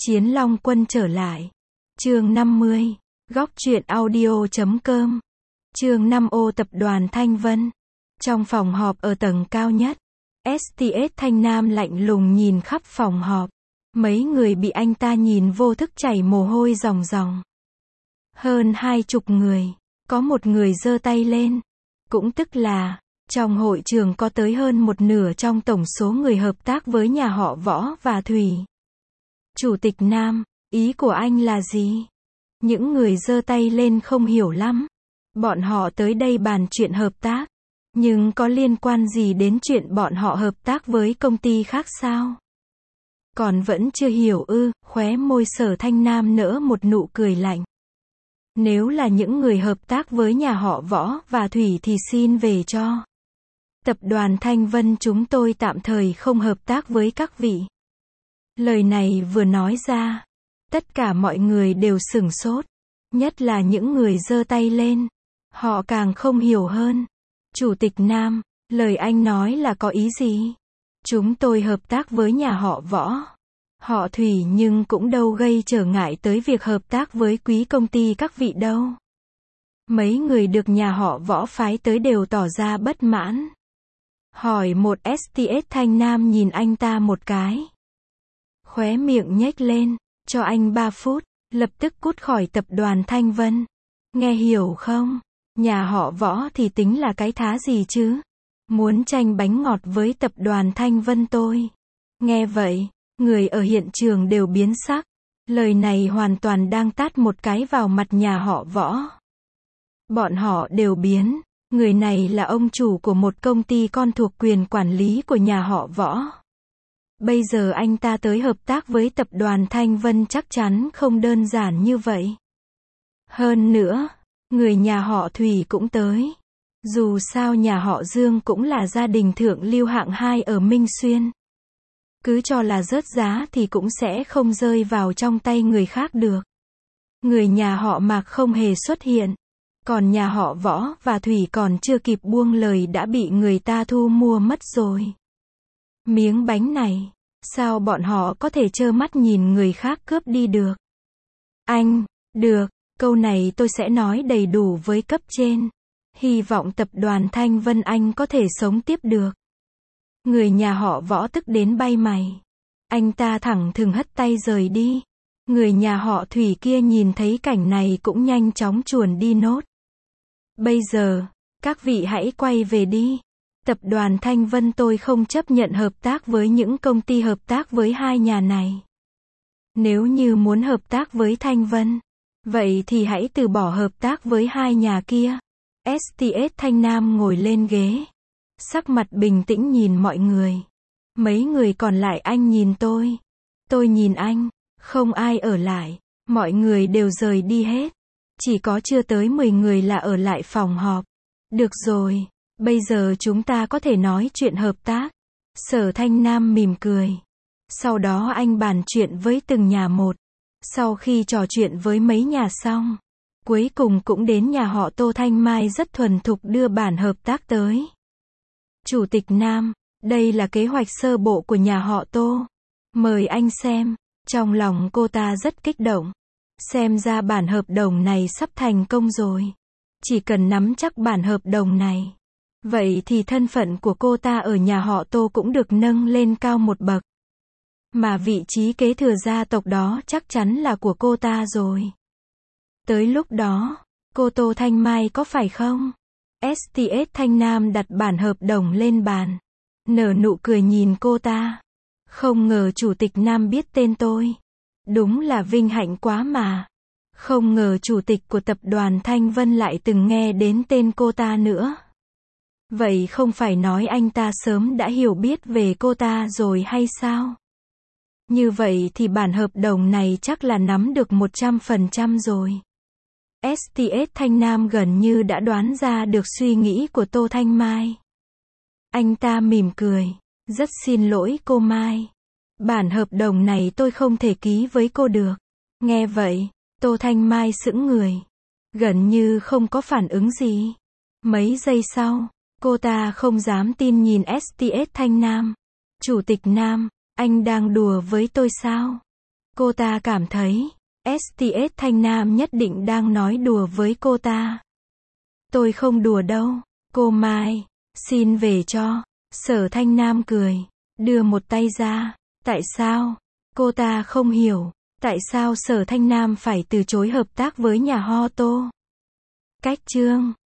Chiến Long Quân trở lại. Chương 50. Góc truyện audio.com. Chương 5. Ô tập đoàn Thanh Vân. Trong phòng họp ở tầng cao nhất, STS Thanh Nam lạnh lùng nhìn khắp phòng họp. Mấy người bị anh ta nhìn vô thức chảy mồ hôi ròng ròng. Hơn 20 người, có một người giơ tay lên. Cũng tức là, trong hội trường có tới hơn một nửa trong tổng số người hợp tác với nhà họ Võ và Thủy. Chủ tịch Nam, ý của anh là gì? Những người giơ tay lên không hiểu lắm. Bọn họ tới đây bàn chuyện hợp tác. Nhưng có liên quan gì đến chuyện bọn họ hợp tác với công ty khác sao? Còn vẫn chưa hiểu ư? Khóe môi Sở Thanh Nam nở một nụ cười lạnh. Nếu là những người hợp tác với nhà họ Võ và Thủy thì xin về cho. Tập đoàn Thanh Vân chúng tôi tạm thời không hợp tác với các vị. Lời này vừa nói ra, tất cả mọi người đều sửng sốt. Nhất là những người giơ tay lên. Họ càng không hiểu hơn. Chủ tịch Nam, lời anh nói là có ý gì? Chúng tôi hợp tác với nhà họ Võ, họ Thủy nhưng cũng đâu gây trở ngại tới việc hợp tác với quý công ty các vị đâu. Mấy người được nhà họ Võ phái tới đều tỏ ra bất mãn. Hỏi một STS Thanh Nam nhìn anh ta một cái. Khóe miệng nhếch lên, cho anh 3 phút, lập tức cút khỏi tập đoàn Thanh Vân. Nghe hiểu không? Nhà họ Võ thì tính là cái thá gì chứ? Muốn tranh bánh ngọt với tập đoàn Thanh Vân tôi. Nghe vậy, người ở hiện trường đều biến sắc. Lời này hoàn toàn đang tát một cái vào mặt nhà họ Võ. Bọn họ đều biến. Người này là ông chủ của một công ty con thuộc quyền quản lý của nhà họ Võ. Bây giờ anh ta tới hợp tác với tập đoàn Thanh Vân chắc chắn không đơn giản như vậy. Hơn nữa, người nhà họ Thủy cũng tới. Dù sao nhà họ Dương cũng là gia đình thượng lưu hạng 2 ở Minh Xuyên. Cứ cho là rớt giá thì cũng sẽ không rơi vào trong tay người khác được. Người nhà họ Mạc không hề xuất hiện. Còn nhà họ Võ và Thủy còn chưa kịp buông lời đã bị người ta thu mua mất rồi. Miếng bánh này, sao bọn họ có thể trơ mắt nhìn người khác cướp đi được? Anh, được, câu này tôi sẽ nói đầy đủ với cấp trên. Hy vọng tập đoàn Thanh Vân anh có thể sống tiếp được. Người nhà họ Võ tức đến bay mày. Anh ta thẳng thừng hất tay rời đi. Người nhà họ Thủy kia nhìn thấy cảnh này cũng nhanh chóng chuồn đi nốt. Bây giờ, các vị hãy quay về đi. Tập đoàn Thanh Vân tôi không chấp nhận hợp tác với những công ty hợp tác với hai nhà này. Nếu như muốn hợp tác với Thanh Vân, vậy thì hãy từ bỏ hợp tác với hai nhà kia. STS Thanh Nam ngồi lên ghế. Sắc mặt bình tĩnh nhìn mọi người. Mấy người còn lại anh nhìn tôi. Tôi nhìn anh. Không ai ở lại. Mọi người đều rời đi hết. Chỉ có chưa tới 10 người là ở lại phòng họp. Được rồi. Bây giờ chúng ta có thể nói chuyện hợp tác. Sở Thanh Nam mỉm cười. Sau đó anh bàn chuyện với từng nhà một. Sau khi trò chuyện với mấy nhà xong, cuối cùng cũng đến nhà họ Tô Thanh Mai rất thuần thục đưa bản hợp tác tới. Chủ tịch Nam, đây là kế hoạch sơ bộ của nhà họ Tô. Mời anh xem. Trong lòng cô ta rất kích động. Xem ra bản hợp đồng này sắp thành công rồi. Chỉ cần nắm chắc bản hợp đồng này, vậy thì thân phận của cô ta ở nhà họ Tô cũng được nâng lên cao một bậc. Mà vị trí kế thừa gia tộc đó chắc chắn là của cô ta rồi. Tới lúc đó, cô Tô Thanh Mai có phải không? STS Thanh Nam đặt bản hợp đồng lên bàn. Nở nụ cười nhìn cô ta. Không ngờ chủ tịch Nam biết tên tôi. Đúng là vinh hạnh quá mà. Không ngờ chủ tịch của tập đoàn Thanh Vân lại từng nghe đến tên cô ta nữa. Vậy không phải nói anh ta sớm đã hiểu biết về cô ta rồi hay sao? Như vậy thì bản hợp đồng này chắc là nắm được 100% rồi. STS Thanh Nam gần như đã đoán ra được suy nghĩ của Tô Thanh Mai. Anh ta mỉm cười. Rất xin lỗi cô Mai. Bản hợp đồng này tôi không thể ký với cô được. Nghe vậy, Tô Thanh Mai sững người. Gần như không có phản ứng gì. Mấy giây sau, cô ta không dám tin nhìn STS Thanh Nam. Chủ tịch Nam, anh đang đùa với tôi sao? Cô ta cảm thấy, STS Thanh Nam nhất định đang nói đùa với cô ta. Tôi không đùa đâu, cô Mai, xin về cho. Sở Thanh Nam cười, đưa một tay ra. Tại sao? Cô ta không hiểu, tại sao Sở Thanh Nam phải từ chối hợp tác với nhà Ho Tô. Cách chương